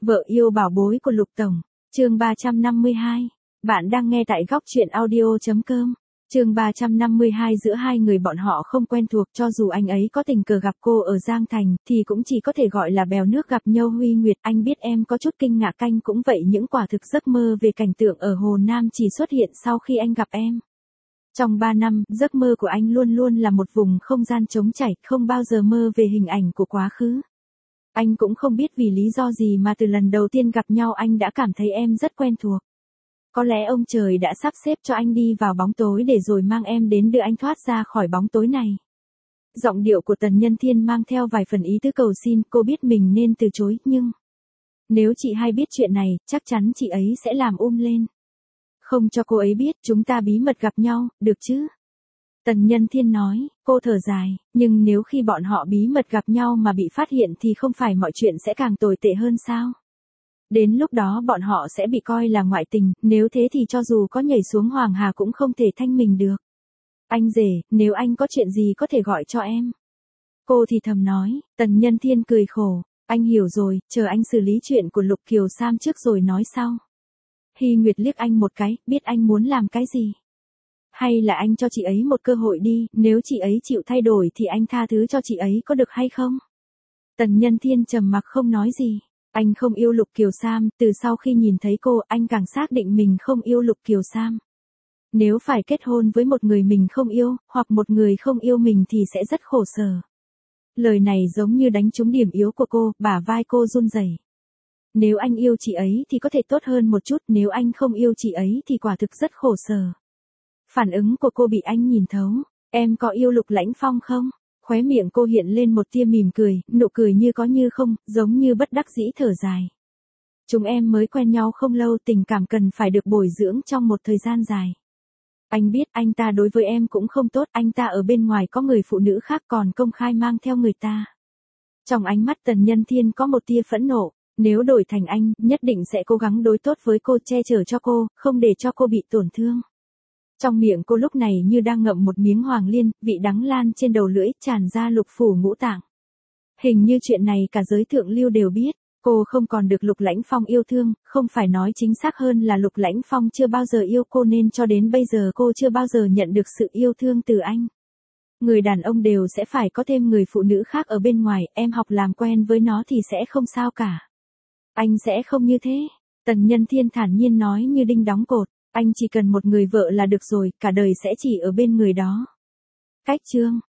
Vợ yêu bảo bối của Lục Tổng, chương 352. Bạn đang nghe tại góc truyện audio.com. Chương 352 giữa hai người bọn họ không quen thuộc, cho dù anh ấy có tình cờ gặp cô ở Giang Thành, thì cũng chỉ có thể gọi là bèo nước gặp nhau. Huy Nguyệt, anh biết em có chút kinh ngạc, anh cũng vậy, những quả thực giấc mơ về cảnh tượng ở Hồ Nam chỉ xuất hiện sau khi anh gặp em. Trong 3 năm, giấc mơ của anh luôn luôn là một vùng không gian trống trải, không bao giờ mơ về hình ảnh của quá khứ. Anh cũng không biết vì lý do gì mà từ lần đầu tiên gặp nhau anh đã cảm thấy em rất quen thuộc. Có lẽ ông trời đã sắp xếp cho anh đi vào bóng tối để rồi mang em đến đưa anh thoát ra khỏi bóng tối này. Giọng điệu của Tần Nhân Thiên mang theo vài phần ý tứ cầu xin, cô biết mình nên từ chối, nhưng nếu chị hai biết chuyện này, chắc chắn chị ấy sẽ làm lên. Không cho cô ấy biết, chúng ta bí mật gặp nhau, được chứ? Tần Nhân Thiên nói, cô thở dài, nhưng nếu khi bọn họ bí mật gặp nhau mà bị phát hiện thì không phải mọi chuyện sẽ càng tồi tệ hơn sao? Đến lúc đó bọn họ sẽ bị coi là ngoại tình, nếu thế thì cho dù có nhảy xuống Hoàng Hà cũng không thể thanh mình được. Anh rể, nếu anh có chuyện gì có thể gọi cho em. Cô thì thầm nói. Tần Nhân Thiên cười khổ, anh hiểu rồi, chờ anh xử lý chuyện của Lục Kiều Sam trước rồi nói sau. Hy Nguyệt liếc anh một cái, biết anh muốn làm cái gì. Hay là anh cho chị ấy một cơ hội đi, nếu chị ấy chịu thay đổi thì anh tha thứ cho chị ấy có được hay không? Tần Nhân Thiên trầm mặc không nói gì. Anh không yêu Lục Kiều Sam, từ sau khi nhìn thấy cô, anh càng xác định mình không yêu Lục Kiều Sam. Nếu phải kết hôn với một người mình không yêu, hoặc một người không yêu mình thì sẽ rất khổ sở. Lời này giống như đánh trúng điểm yếu của cô, bả vai cô run rẩy. Nếu anh yêu chị ấy thì có thể tốt hơn một chút, nếu anh không yêu chị ấy thì quả thực rất khổ sở. Phản ứng của cô bị anh nhìn thấu. Em có yêu Lục Lãnh Phong không? Khóe miệng cô hiện lên một tia mỉm cười, nụ cười như có như không, giống như bất đắc dĩ thở dài. Chúng em mới quen nhau không lâu, tình cảm cần phải được bồi dưỡng trong một thời gian dài. Anh biết anh ta đối với em cũng không tốt, anh ta ở bên ngoài có người phụ nữ khác còn công khai mang theo người ta. Trong ánh mắt Tần Nhân Thiên có một tia phẫn nộ, nếu đổi thành anh, nhất định sẽ cố gắng đối tốt với cô, che chở cho cô, không để cho cô bị tổn thương. Trong miệng cô lúc này như đang ngậm một miếng hoàng liên, vị đắng lan trên đầu lưỡi tràn ra lục phủ ngũ tạng. Hình như chuyện này cả giới thượng lưu đều biết, cô không còn được Lục Lãnh Phong yêu thương, không phải nói chính xác hơn là Lục Lãnh Phong chưa bao giờ yêu cô nên cho đến bây giờ cô chưa bao giờ nhận được sự yêu thương từ anh. Người đàn ông đều sẽ phải có thêm người phụ nữ khác ở bên ngoài, em học làm quen với nó thì sẽ không sao cả. Anh sẽ không như thế, Tần Nhân Thiên thản nhiên nói như đinh đóng cột. Anh chỉ cần một người vợ là được rồi, cả đời sẽ chỉ ở bên người đó. Cách chương